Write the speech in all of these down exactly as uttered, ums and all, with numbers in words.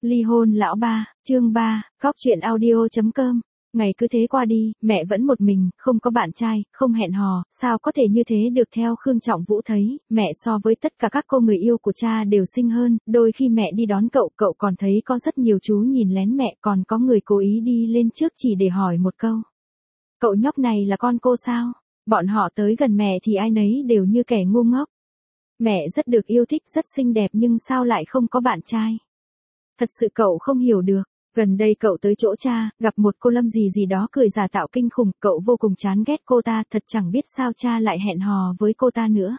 Ly hôn lão ba, chương ba, cóc truyện audio chấm com. Ngày cứ thế qua đi, mẹ vẫn một mình, không có bạn trai, không hẹn hò, sao có thể như thế được. Theo Khương Trọng Vũ thấy, mẹ so với tất cả các cô người yêu của cha đều xinh hơn, đôi khi mẹ đi đón cậu, cậu còn thấy có rất nhiều chú nhìn lén mẹ, còn có người cố ý đi lên trước chỉ để hỏi một câu. Cậu nhóc này là con cô sao? Bọn họ tới gần mẹ thì ai nấy đều như kẻ ngu ngốc. Mẹ rất được yêu thích, rất xinh đẹp nhưng sao lại không có bạn trai? Thật sự cậu không hiểu được. Gần đây cậu tới chỗ cha, gặp một cô Lâm gì gì đó cười giả tạo kinh khủng, cậu vô cùng chán ghét cô ta, thật chẳng biết sao cha lại hẹn hò với cô ta nữa.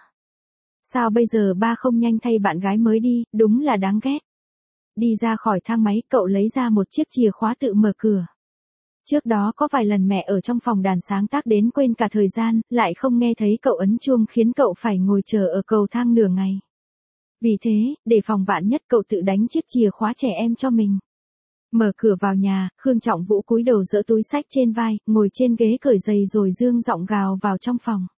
Sao bây giờ ba không nhanh thay bạn gái mới đi, đúng là đáng ghét. Đi ra khỏi thang máy, cậu lấy ra một chiếc chìa khóa tự mở cửa. Trước đó có vài lần mẹ ở trong phòng đàn sáng tác đến quên cả thời gian, lại không nghe thấy cậu ấn chuông khiến cậu phải ngồi chờ ở cầu thang nửa ngày. Vì thế, để phòng vạn nhất cậu tự đánh chiếc chìa khóa trẻ em cho mình. Mở cửa vào nhà, Khương Trọng Vũ cúi đầu giở túi xách trên vai, ngồi trên ghế cởi giày rồi dương giọng gào vào trong phòng.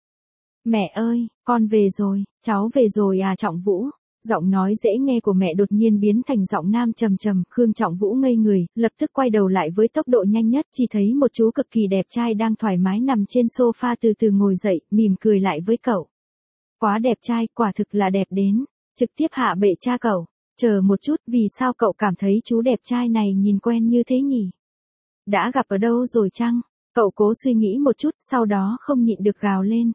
Mẹ ơi, con về rồi, cháu về rồi à Trọng Vũ. Giọng nói dễ nghe của mẹ đột nhiên biến thành giọng nam trầm trầm, Khương Trọng Vũ ngây người, lập tức quay đầu lại với tốc độ nhanh nhất, chỉ thấy một chú cực kỳ đẹp trai đang thoải mái nằm trên sofa từ từ ngồi dậy, mỉm cười lại với cậu. Quá đẹp trai, quả thực là đẹp đến, trực tiếp hạ bệ cha cậu. Chờ một chút, vì sao cậu cảm thấy chú đẹp trai này nhìn quen như thế nhỉ? Đã gặp ở đâu rồi chăng? Cậu cố suy nghĩ một chút, sau đó không nhịn được gào lên.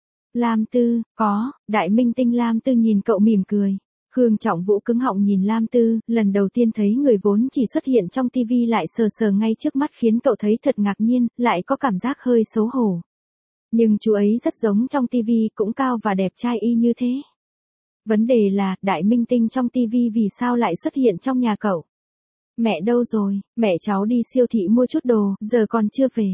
Lam Tư, có, đại minh tinh Lam Tư nhìn cậu mỉm cười. Khương Trọng Vũ cứng họng nhìn Lam Tư, lần đầu tiên thấy người vốn chỉ xuất hiện trong tivi lại sờ sờ ngay trước mắt khiến cậu thấy thật ngạc nhiên, lại có cảm giác hơi xấu hổ. Nhưng chú ấy rất giống trong tivi, cũng cao và đẹp trai y như thế. Vấn đề là, đại minh tinh trong tivi vì sao lại xuất hiện trong nhà cậu? Mẹ đâu rồi? Mẹ cháu đi siêu thị mua chút đồ, giờ còn chưa về.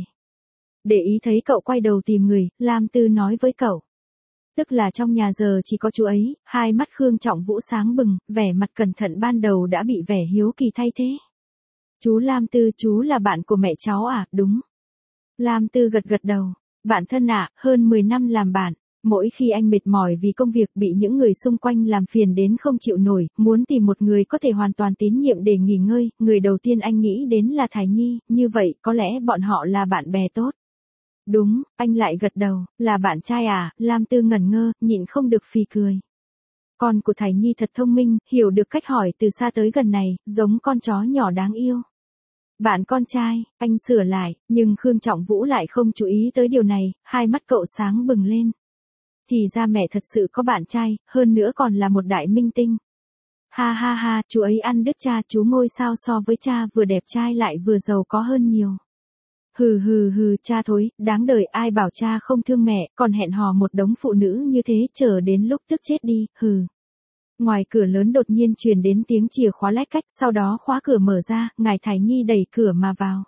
Để ý thấy cậu quay đầu tìm người, Lam Tư nói với cậu. Tức là trong nhà giờ chỉ có chú ấy, hai mắt Khương Trọng Vũ sáng bừng, vẻ mặt cẩn thận ban đầu đã bị vẻ hiếu kỳ thay thế. Chú Lam Tư, chú là bạn của mẹ cháu à? Đúng. Lam Tư gật gật đầu. Bạn thân ạ, à, hơn mười năm làm bạn. Mỗi khi anh mệt mỏi vì công việc bị những người xung quanh làm phiền đến không chịu nổi, muốn tìm một người có thể hoàn toàn tín nhiệm để nghỉ ngơi, người đầu tiên anh nghĩ đến là Thái Nhi, như vậy có lẽ bọn họ là bạn bè tốt. Đúng, anh lại gật đầu, là bạn trai à? Lam Tư ngẩn ngơ, nhịn không được phì cười. Con của Thái Nhi thật thông minh, hiểu được cách hỏi từ xa tới gần này, giống con chó nhỏ đáng yêu. Bạn con trai, anh sửa lại, nhưng Khương Trọng Vũ lại không chú ý tới điều này, hai mắt cậu sáng bừng lên. Thì ra mẹ thật sự có bạn trai, hơn nữa còn là một đại minh tinh. Ha ha ha, chú ấy ăn đứt cha, chú ngôi sao so với cha vừa đẹp trai lại vừa giàu có hơn nhiều. Hừ hừ hừ, cha thối, đáng đời, ai bảo cha không thương mẹ, còn hẹn hò một đống phụ nữ như thế, chờ đến lúc tức chết đi, hừ. Ngoài cửa lớn đột nhiên truyền đến tiếng chìa khóa lách cách, sau đó khóa cửa mở ra, ngài Thái Nhi đẩy cửa mà vào.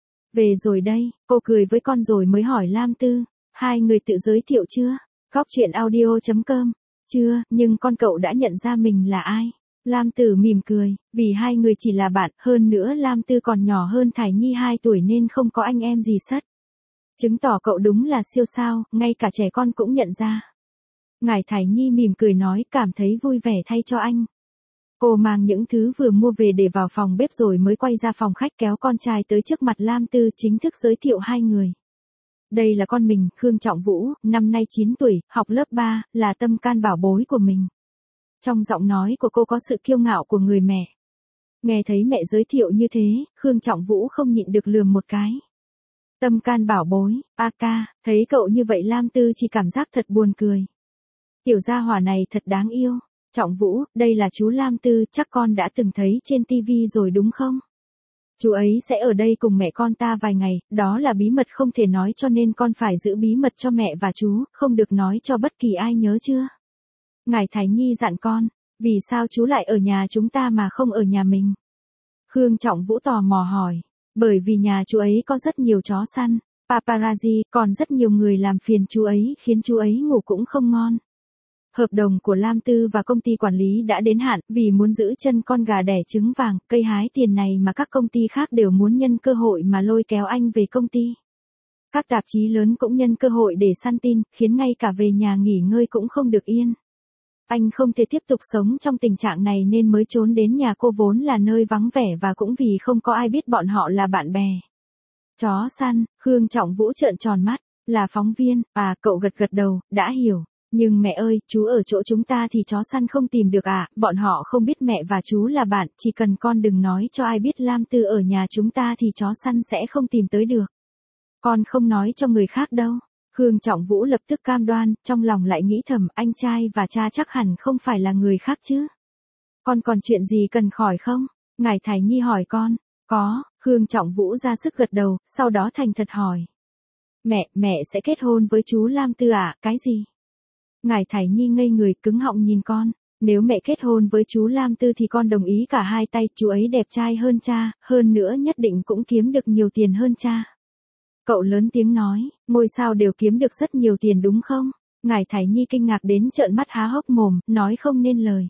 Về rồi đây, cô cười với con rồi mới hỏi Lam Tư, hai người tự giới thiệu chưa? Cóc truyện audio chấm com. Chưa, nhưng con cậu đã nhận ra mình là ai? Lam Tử mỉm cười, vì hai người chỉ là bạn, hơn nữa Lam Tư còn nhỏ hơn Thái Nhi hai tuổi nên không có anh em gì sất. Chứng tỏ cậu đúng là siêu sao, ngay cả trẻ con cũng nhận ra. Ngài Thái Nhi mỉm cười nói, cảm thấy vui vẻ thay cho anh. Cô mang những thứ vừa mua về để vào phòng bếp rồi mới quay ra phòng khách kéo con trai tới trước mặt Lam Tư, chính thức giới thiệu hai người. Đây là con mình, Khương Trọng Vũ, năm nay chín tuổi, học lớp ba, là tâm can bảo bối của mình. Trong giọng nói của cô có sự kiêu ngạo của người mẹ. Nghe thấy mẹ giới thiệu như thế, Khương Trọng Vũ không nhịn được lườm một cái. Tâm can bảo bối, a ca, thấy cậu như vậy Lam Tư chỉ cảm giác thật buồn cười. Tiểu gia hỏa này thật đáng yêu. Trọng Vũ, đây là chú Lam Tư, chắc con đã từng thấy trên tivi rồi đúng không? Chú ấy sẽ ở đây cùng mẹ con ta vài ngày, đó là bí mật không thể nói cho nên con phải giữ bí mật cho mẹ và chú, không được nói cho bất kỳ ai nhớ chưa? Ngài Thái Nhi dặn con, vì sao chú lại ở nhà chúng ta mà không ở nhà mình? Khương Trọng Vũ tò mò hỏi, bởi vì nhà chú ấy có rất nhiều chó săn, paparazzi, còn rất nhiều người làm phiền chú ấy khiến chú ấy ngủ cũng không ngon. Hợp đồng của Lam Tư và công ty quản lý đã đến hạn, vì muốn giữ chân con gà đẻ trứng vàng, cây hái tiền này mà các công ty khác đều muốn nhân cơ hội mà lôi kéo anh về công ty. Các tạp chí lớn cũng nhân cơ hội để săn tin, khiến ngay cả về nhà nghỉ ngơi cũng không được yên. Anh không thể tiếp tục sống trong tình trạng này nên mới trốn đến nhà cô vốn là nơi vắng vẻ và cũng vì không có ai biết bọn họ là bạn bè. Chó săn, Khương Trọng Vũ trợn tròn mắt, là phóng viên, à cậu gật gật đầu, đã hiểu. Nhưng mẹ ơi, chú ở chỗ chúng ta thì chó săn không tìm được à, bọn họ không biết mẹ và chú là bạn, chỉ cần con đừng nói cho ai biết Lam Tư ở nhà chúng ta thì chó săn sẽ không tìm tới được. Con không nói cho người khác đâu. Khương Trọng Vũ lập tức cam đoan, trong lòng lại nghĩ thầm anh trai và cha chắc hẳn không phải là người khác chứ. Con còn chuyện gì cần khỏi không? Ngài Thải Nhi hỏi con. Có, Khương Trọng Vũ ra sức gật đầu, sau đó thành thật hỏi. Mẹ, mẹ sẽ kết hôn với chú Lam Tư à, cái gì? Ngài Thải Nhi ngây người cứng họng nhìn con. Nếu mẹ kết hôn với chú Lam Tư thì con đồng ý cả hai tay, chú ấy đẹp trai hơn cha, hơn nữa nhất định cũng kiếm được nhiều tiền hơn cha. Cậu lớn tiếng nói, ngôi sao đều kiếm được rất nhiều tiền đúng không? Ngài Thải Nhi kinh ngạc đến trợn mắt há hốc mồm, nói không nên lời.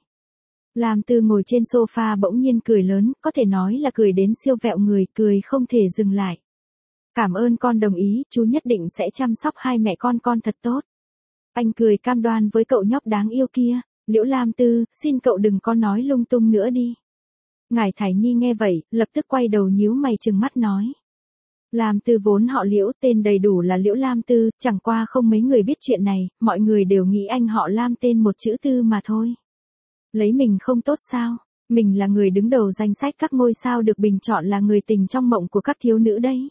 Lam Tư ngồi trên sofa bỗng nhiên cười lớn, có thể nói là cười đến siêu vẹo người, cười không thể dừng lại. Cảm ơn con đồng ý, chú nhất định sẽ chăm sóc hai mẹ con con thật tốt. Anh cười cam đoan với cậu nhóc đáng yêu kia, Liễu Lam Tư, xin cậu đừng có nói lung tung nữa đi. Ngài Thải Nhi nghe vậy, lập tức quay đầu nhíu mày trừng mắt nói. Lam Tư vốn họ Liễu, tên đầy đủ là Liễu Lam Tư, chẳng qua không mấy người biết chuyện này, mọi người đều nghĩ anh họ Lam tên một chữ Tư mà thôi. Lấy mình không tốt sao, mình là người đứng đầu danh sách các ngôi sao được bình chọn là người tình trong mộng của các thiếu nữ đấy.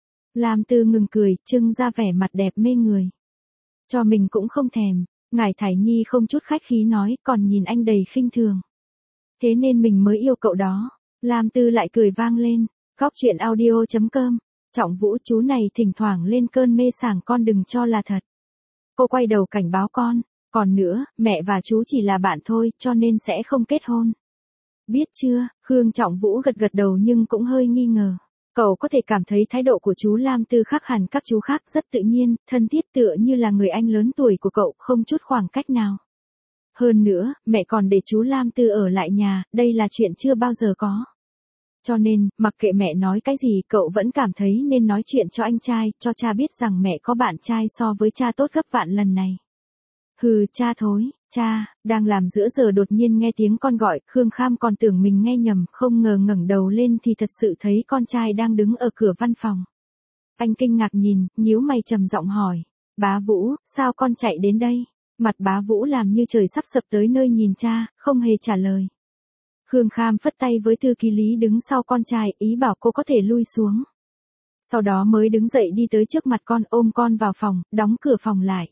Lam Tư ngừng cười, trưng ra vẻ mặt đẹp mê người. Cho mình cũng không thèm, Ngài Thải Nhi không chút khách khí nói, còn nhìn anh đầy khinh thường. Thế nên mình mới yêu cậu đó. Lam Tư lại cười vang lên, góc chuyện audio chấm com. Trọng Vũ chú này thỉnh thoảng lên cơn mê sảng con đừng cho là thật. Cô quay đầu cảnh báo con, còn nữa, mẹ và chú chỉ là bạn thôi, cho nên sẽ không kết hôn. Biết chưa, Khương Trọng Vũ gật gật đầu nhưng cũng hơi nghi ngờ. Cậu có thể cảm thấy thái độ của chú Lam Tư khác hẳn các chú khác rất tự nhiên, thân thiết tựa như là người anh lớn tuổi của cậu, không chút khoảng cách nào. Hơn nữa, mẹ còn để chú Lam Tư ở lại nhà, đây là chuyện chưa bao giờ có. Cho nên, mặc kệ mẹ nói cái gì, cậu vẫn cảm thấy nên nói chuyện cho anh trai, cho cha biết rằng mẹ có bạn trai so với cha tốt gấp vạn lần này. Hừ, cha thối, cha, đang làm giữa giờ đột nhiên nghe tiếng con gọi, Khương Kham còn tưởng mình nghe nhầm, không ngờ ngẩng đầu lên thì thật sự thấy con trai đang đứng ở cửa văn phòng. Anh kinh ngạc nhìn, nhíu mày trầm giọng hỏi, bá Vũ, sao con chạy đến đây? Mặt bá Vũ làm như trời sắp sập tới nơi nhìn cha, không hề trả lời. Khương Kham phất tay với thư ký Lý đứng sau con trai, ý bảo cô có thể lui xuống. Sau đó mới đứng dậy đi tới trước mặt con, ôm con vào phòng, đóng cửa phòng lại.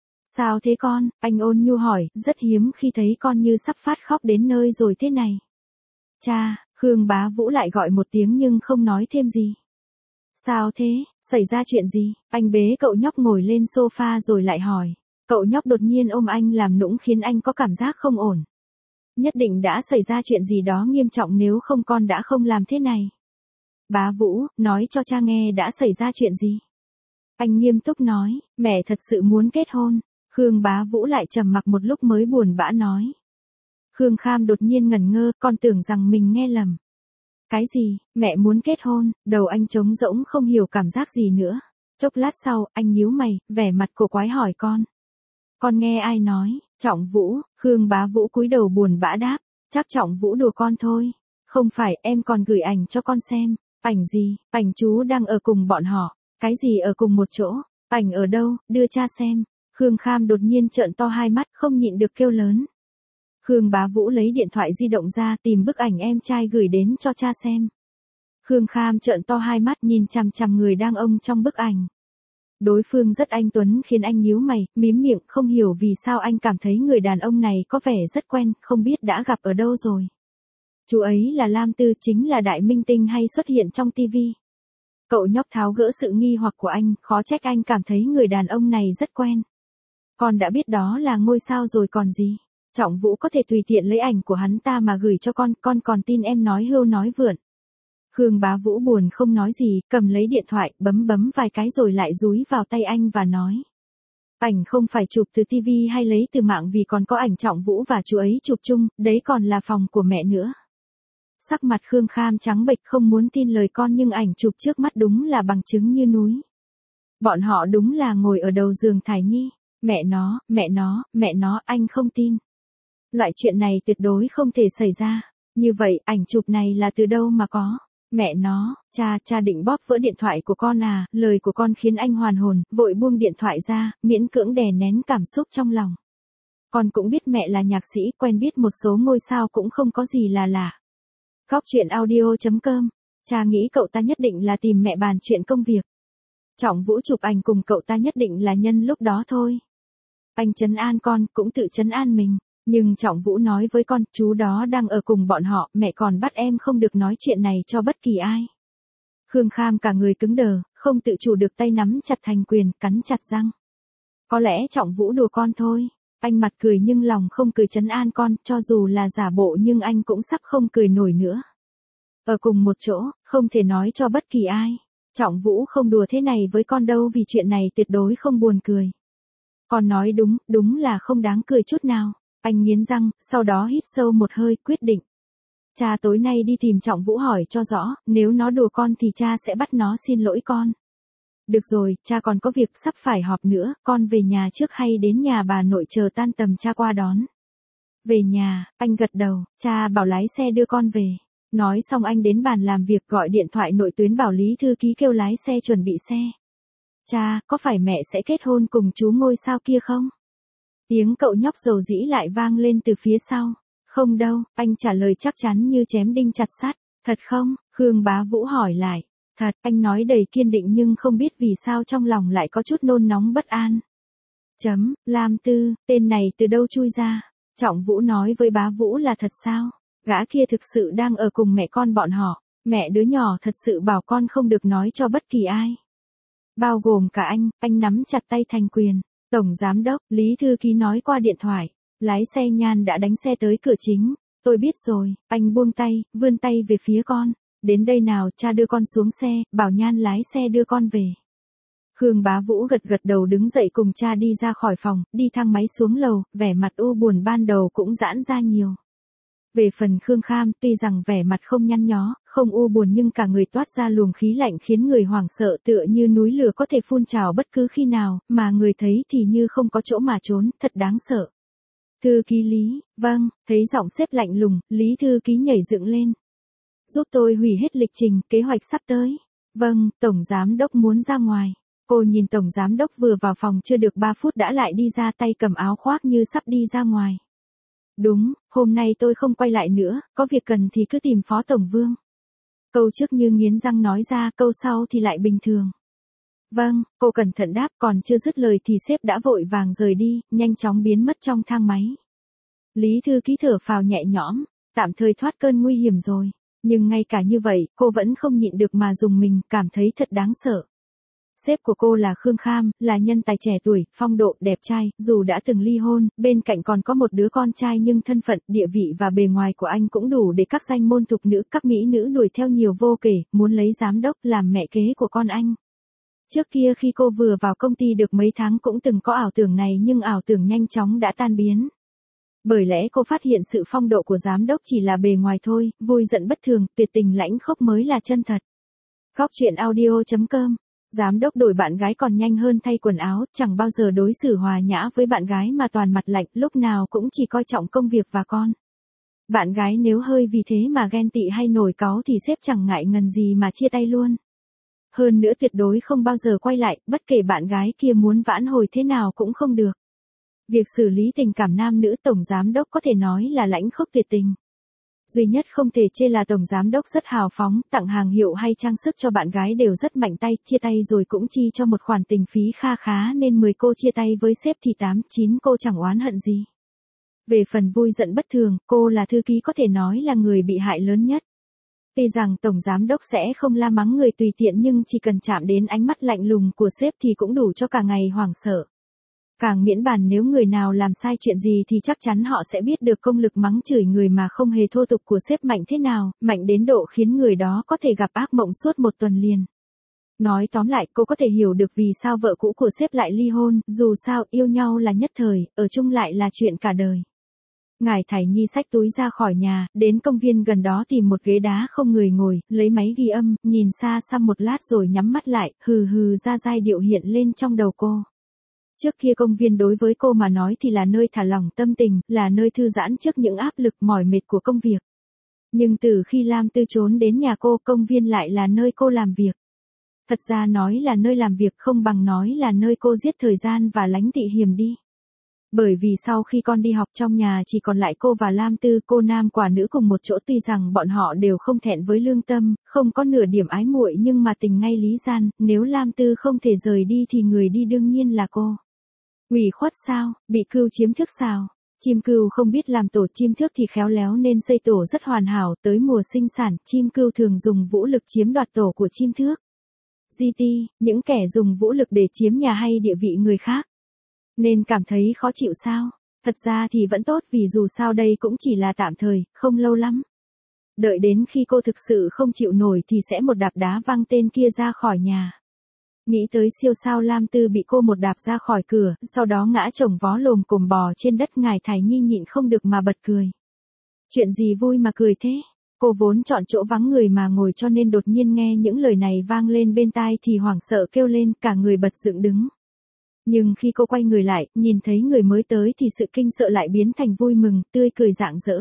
Sao thế con? Anh ôn nhu hỏi, rất hiếm khi thấy con như sắp phát khóc đến nơi rồi thế này. Cha, Khương bá Vũ lại gọi một tiếng nhưng không nói thêm gì. Sao thế, xảy ra chuyện gì? Anh bế cậu nhóc ngồi lên sofa rồi lại hỏi. Cậu nhóc đột nhiên ôm anh làm nũng khiến anh có cảm giác không ổn. Nhất định đã xảy ra chuyện gì đó nghiêm trọng nếu không con đã không làm thế này. Bá Vũ, nói cho cha nghe đã xảy ra chuyện gì? Anh nghiêm túc nói, mẹ thật sự muốn kết hôn. Khương bá Vũ lại trầm mặc một lúc mới buồn bã nói. Khương Kham đột nhiên ngẩn ngơ, con tưởng rằng mình nghe lầm. Cái gì, mẹ muốn kết hôn, đầu anh trống rỗng không hiểu cảm giác gì nữa. Chốc lát sau, anh nhíu mày, vẻ mặt cổ quái hỏi con. Con nghe ai nói, Trọng Vũ, Khương bá Vũ cúi đầu buồn bã đáp, chắc Trọng Vũ đùa con thôi. Không phải, em còn gửi ảnh cho con xem. Ảnh gì, ảnh chú đang ở cùng bọn họ. Cái gì ở cùng một chỗ, ảnh ở đâu, đưa cha xem. Khương Kham đột nhiên trợn to hai mắt, không nhịn được kêu lớn. Khương bá Vũ lấy điện thoại di động ra tìm bức ảnh em trai gửi đến cho cha xem. Khương Kham trợn to hai mắt nhìn chằm chằm người đang ôm trong bức ảnh. Đối phương rất anh tuấn khiến anh nhíu mày, mím miệng, không hiểu vì sao anh cảm thấy người đàn ông này có vẻ rất quen, không biết đã gặp ở đâu rồi. Chú ấy là Lam Tư, chính là đại minh tinh hay xuất hiện trong tivi. Cậu nhóc tháo gỡ sự nghi hoặc của anh, khó trách anh cảm thấy người đàn ông này rất quen. Con đã biết đó là ngôi sao rồi còn gì. Trọng Vũ có thể tùy tiện lấy ảnh của hắn ta mà gửi cho con, con còn tin em nói hưu nói vượn. Khương bá Vũ buồn không nói gì, cầm lấy điện thoại, bấm bấm vài cái rồi lại dúi vào tay anh và nói. Ảnh không phải chụp từ tivi hay lấy từ mạng vì còn có ảnh Trọng Vũ và chú ấy chụp chung, đấy còn là phòng của mẹ nữa. Sắc mặt Khương Kham trắng bệch không muốn tin lời con nhưng ảnh chụp trước mắt đúng là bằng chứng như núi. Bọn họ đúng là ngồi ở đầu giường Thải Nhi. Mẹ nó, mẹ nó, mẹ nó, anh không tin. Loại chuyện này tuyệt đối không thể xảy ra. Như vậy, ảnh chụp này là từ đâu mà có? Mẹ nó, cha, cha định bóp vỡ điện thoại của con à, lời của con khiến anh hoàn hồn, vội buông điện thoại ra, miễn cưỡng đè nén cảm xúc trong lòng. Con cũng biết mẹ là nhạc sĩ, quen biết một số ngôi sao cũng không có gì là lạ. Góc chuyện audio chấm com, cha nghĩ cậu ta nhất định là tìm mẹ bàn chuyện công việc. Trọng Vũ chụp ảnh cùng cậu ta nhất định là nhân lúc đó thôi. Anh trấn an con, cũng tự trấn an mình. Nhưng Trọng Vũ nói với con, chú đó đang ở cùng bọn họ, mẹ còn bắt em không được nói chuyện này cho bất kỳ ai. Khương Kham cả người cứng đờ, không tự chủ được tay nắm chặt thành quyền, cắn chặt răng. Có lẽ Trọng Vũ đùa con thôi. Anh mặt cười nhưng lòng không cười trấn an con, cho dù là giả bộ nhưng anh cũng sắp không cười nổi nữa. Ở cùng một chỗ, không thể nói cho bất kỳ ai. Trọng Vũ không đùa thế này với con đâu vì chuyện này tuyệt đối không buồn cười. Con nói đúng, đúng là không đáng cười chút nào. Anh nghiến răng, sau đó hít sâu một hơi, quyết định. Cha tối nay đi tìm Trọng Vũ hỏi cho rõ, nếu nó đùa con thì cha sẽ bắt nó xin lỗi con. Được rồi, cha còn có việc sắp phải họp nữa, con về nhà trước hay đến nhà bà nội chờ tan tầm cha qua đón. Về nhà, anh gật đầu, cha bảo lái xe đưa con về. Nói xong anh đến bàn làm việc gọi điện thoại nội tuyến bảo Lý thư ký kêu lái xe chuẩn bị xe. Cha, có phải mẹ sẽ kết hôn cùng chú ngôi sao kia không? Tiếng cậu nhóc dầu dĩ lại vang lên từ phía sau. Không đâu, anh trả lời chắc chắn như chém đinh chặt sắt. Thật không? Khương Bá Vũ hỏi lại. Thật, anh nói đầy kiên định nhưng không biết vì sao trong lòng lại có chút nôn nóng bất an. Chấm, Lam Tư, tên này từ đâu chui ra? Trọng Vũ nói với Bá Vũ là thật sao? Gã kia thực sự đang ở cùng mẹ con bọn họ. Mẹ đứa nhỏ thật sự bảo con không được nói cho bất kỳ ai. Bao gồm cả anh, anh nắm chặt tay thành quyền. Tổng Giám đốc, Lý thư ký nói qua điện thoại. Lái xe Nhan đã đánh xe tới cửa chính. Tôi biết rồi, anh buông tay, vươn tay về phía con. Đến đây nào, cha đưa con xuống xe, bảo Nhan lái xe đưa con về. Khương Bá Vũ gật gật đầu đứng dậy cùng cha đi ra khỏi phòng, đi thang máy xuống lầu, vẻ mặt u buồn ban đầu cũng giãn ra nhiều. Về phần Khương Kham, tuy rằng vẻ mặt không nhăn nhó, không u buồn nhưng cả người toát ra luồng khí lạnh khiến người hoảng sợ tựa như núi lửa có thể phun trào bất cứ khi nào, mà người thấy thì như không có chỗ mà trốn, thật đáng sợ. Thư ký Lý, vâng, thấy giọng sếp lạnh lùng, Lý thư ký nhảy dựng lên. Giúp tôi hủy hết lịch trình, kế hoạch sắp tới. Vâng, Tổng Giám đốc muốn ra ngoài. Cô nhìn Tổng Giám đốc vừa vào phòng chưa được ba phút đã lại đi ra tay cầm áo khoác như sắp đi ra ngoài. Đúng, hôm nay tôi không quay lại nữa, có việc cần thì cứ tìm Phó Tổng Vương. Câu trước như nghiến răng nói ra, câu sau thì lại bình thường. Vâng, cô cẩn thận đáp, còn chưa dứt lời thì sếp đã vội vàng rời đi, nhanh chóng biến mất trong thang máy. Lý thư ký thở phào nhẹ nhõm, tạm thời thoát cơn nguy hiểm rồi. Nhưng ngay cả như vậy, cô vẫn không nhịn được mà dùng mình, cảm thấy thật đáng sợ. Sếp của cô là Khương Kham, là nhân tài trẻ tuổi, phong độ, đẹp trai, dù đã từng ly hôn, bên cạnh còn có một đứa con trai nhưng thân phận, địa vị và bề ngoài của anh cũng đủ để các danh môn thục nữ, các mỹ nữ đuổi theo nhiều vô kể, muốn lấy giám đốc làm mẹ kế của con anh. Trước kia khi cô vừa vào công ty được mấy tháng cũng từng có ảo tưởng này nhưng ảo tưởng nhanh chóng đã tan biến. Bởi lẽ cô phát hiện sự phong độ của giám đốc chỉ là bề ngoài thôi, vui giận bất thường, tuyệt tình lãnh khốc mới là chân thật. Góc chuyện audio chấm com. Giám đốc đổi bạn gái còn nhanh hơn thay quần áo, chẳng bao giờ đối xử hòa nhã với bạn gái mà toàn mặt lạnh, lúc nào cũng chỉ coi trọng công việc và con. Bạn gái nếu hơi vì thế mà ghen tị hay nổi cáu thì sếp chẳng ngại ngần gì mà chia tay luôn. Hơn nữa tuyệt đối không bao giờ quay lại, bất kể bạn gái kia muốn vãn hồi thế nào cũng không được. Việc xử lý tình cảm nam nữ Tổng Giám đốc có thể nói là lãnh khốc tuyệt tình. Duy nhất không thể chê là Tổng Giám đốc rất hào phóng, tặng hàng hiệu hay trang sức cho bạn gái đều rất mạnh tay, chia tay rồi cũng chi cho một khoản tình phí kha khá nên mười cô chia tay với sếp thì tám, chín cô chẳng oán hận gì. Về phần vui giận bất thường, cô là thư ký có thể nói là người bị hại lớn nhất. Tuy rằng Tổng Giám đốc sẽ không la mắng người tùy tiện nhưng chỉ cần chạm đến ánh mắt lạnh lùng của sếp thì cũng đủ cho cả ngày hoảng sợ. Càng miễn bàn nếu người nào làm sai chuyện gì thì chắc chắn họ sẽ biết được công lực mắng chửi người mà không hề thô tục của sếp mạnh thế nào, mạnh đến độ khiến người đó có thể gặp ác mộng suốt một tuần liền. Nói tóm lại, cô có thể hiểu được vì sao vợ cũ của sếp lại ly hôn, dù sao yêu nhau là nhất thời, ở chung lại là chuyện cả đời. Ngải Thải Nhi xách túi ra khỏi nhà, đến công viên gần đó tìm một ghế đá không người ngồi, lấy máy ghi âm, nhìn xa xăm một lát rồi nhắm mắt lại, hừ hừ ra giai điệu hiện lên trong đầu cô. Trước kia công viên đối với cô mà nói thì là nơi thả lỏng tâm tình, là nơi thư giãn trước những áp lực mỏi mệt của công việc. Nhưng từ khi Lam Tư trốn đến nhà cô, công viên lại là nơi cô làm việc. Thật ra nói là nơi làm việc không bằng nói là nơi cô giết thời gian và lánh tị hiểm đi. Bởi vì sau khi con đi học trong nhà chỉ còn lại cô và Lam Tư, cô nam quả nữ cùng một chỗ, tuy rằng bọn họ đều không thẹn với lương tâm, không có nửa điểm ái muội nhưng mà tình ngay lý gian, nếu Lam Tư không thể rời đi thì người đi đương nhiên là cô. Ủy khuất sao, bị cừu chiếm thức sao? Chim cừu không biết làm tổ chim thước thì khéo léo nên xây tổ rất hoàn hảo, tới mùa sinh sản, chim cừu thường dùng vũ lực chiếm đoạt tổ của chim thước. giê tê, những kẻ dùng vũ lực để chiếm nhà hay địa vị người khác. Nên cảm thấy khó chịu sao? Thật ra thì vẫn tốt vì dù sao đây cũng chỉ là tạm thời, không lâu lắm. Đợi đến khi cô thực sự không chịu nổi thì sẽ một đạp đá văng tên kia ra khỏi nhà. Nghĩ tới siêu sao Lam Tư bị cô một đạp ra khỏi cửa, sau đó ngã chồng vó lồm cồm bò trên đất, ngài Thải Nhi nhịn không được mà bật cười. Chuyện gì vui mà cười thế? Cô vốn chọn chỗ vắng người mà ngồi cho nên đột nhiên nghe những lời này vang lên bên tai thì hoảng sợ kêu lên, cả người bật dựng đứng. Nhưng khi cô quay người lại, nhìn thấy người mới tới thì sự kinh sợ lại biến thành vui mừng, tươi cười rạng rỡ.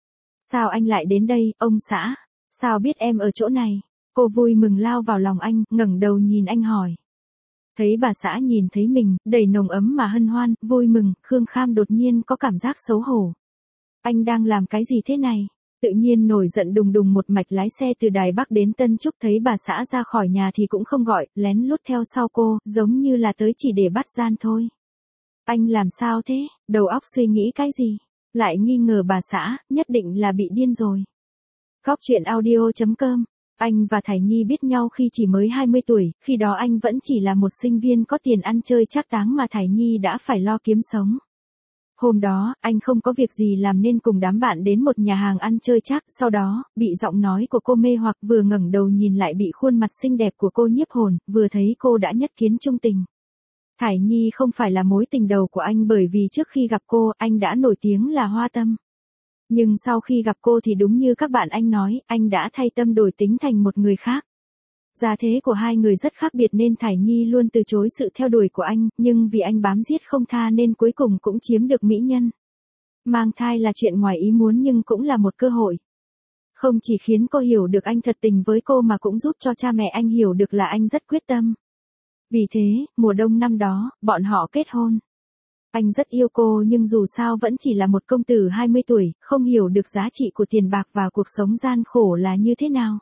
Sao anh lại đến đây, ông xã? Sao biết em ở chỗ này? Cô vui mừng lao vào lòng anh, ngẩng đầu nhìn anh hỏi. Thấy bà xã nhìn thấy mình, đầy nồng ấm mà hân hoan, vui mừng, Khương Kham đột nhiên có cảm giác xấu hổ. Anh đang làm cái gì thế này? Tự nhiên nổi giận đùng đùng một mạch lái xe từ Đài Bắc đến Tân Trúc, thấy bà xã ra khỏi nhà thì cũng không gọi, lén lút theo sau cô, giống như là tới chỉ để bắt gian thôi. Anh làm sao thế? Đầu óc suy nghĩ cái gì? Lại nghi ngờ bà xã, nhất định là bị điên rồi. Góc truyện audio chấm com. Anh và Thải Nhi biết nhau khi chỉ mới hai mươi tuổi, khi đó anh vẫn chỉ là một sinh viên có tiền ăn chơi trác táng mà Thải Nhi đã phải lo kiếm sống. Hôm đó, anh không có việc gì làm nên cùng đám bạn đến một nhà hàng ăn chơi trác, sau đó, bị giọng nói của cô mê hoặc, vừa ngẩng đầu nhìn lại bị khuôn mặt xinh đẹp của cô nhiếp hồn, vừa thấy cô đã nhất kiến trung tình. Thải Nhi không phải là mối tình đầu của anh bởi vì trước khi gặp cô, anh đã nổi tiếng là hoa tâm. Nhưng sau khi gặp cô thì đúng như các bạn anh nói, anh đã thay tâm đổi tính thành một người khác. Gia thế của hai người rất khác biệt nên Thải Nhi luôn từ chối sự theo đuổi của anh, nhưng vì anh bám giết không tha nên cuối cùng cũng chiếm được mỹ nhân. Mang thai là chuyện ngoài ý muốn nhưng cũng là một cơ hội. Không chỉ khiến cô hiểu được anh thật tình với cô mà cũng giúp cho cha mẹ anh hiểu được là anh rất quyết tâm. Vì thế, mùa đông năm đó, bọn họ kết hôn. Anh rất yêu cô nhưng dù sao vẫn chỉ là một công tử hai mươi tuổi, không hiểu được giá trị của tiền bạc và cuộc sống gian khổ là như thế nào.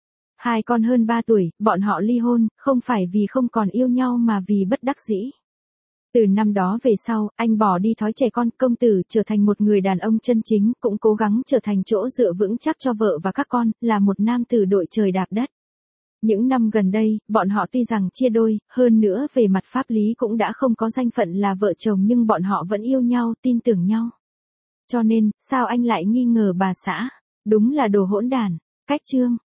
Hai con hơn ba tuổi, bọn họ ly hôn, không phải vì không còn yêu nhau mà vì bất đắc dĩ. Từ năm đó về sau, anh bỏ đi thói trẻ con, công tử trở thành một người đàn ông chân chính, cũng cố gắng trở thành chỗ dựa vững chắc cho vợ và các con, là một nam tử đội trời đạp đất. Những năm gần đây, bọn họ tuy rằng chia đôi, hơn nữa về mặt pháp lý cũng đã không có danh phận là vợ chồng nhưng bọn họ vẫn yêu nhau, tin tưởng nhau. Cho nên, sao anh lại nghi ngờ bà xã? Đúng là đồ hỗn đản. Cách chương.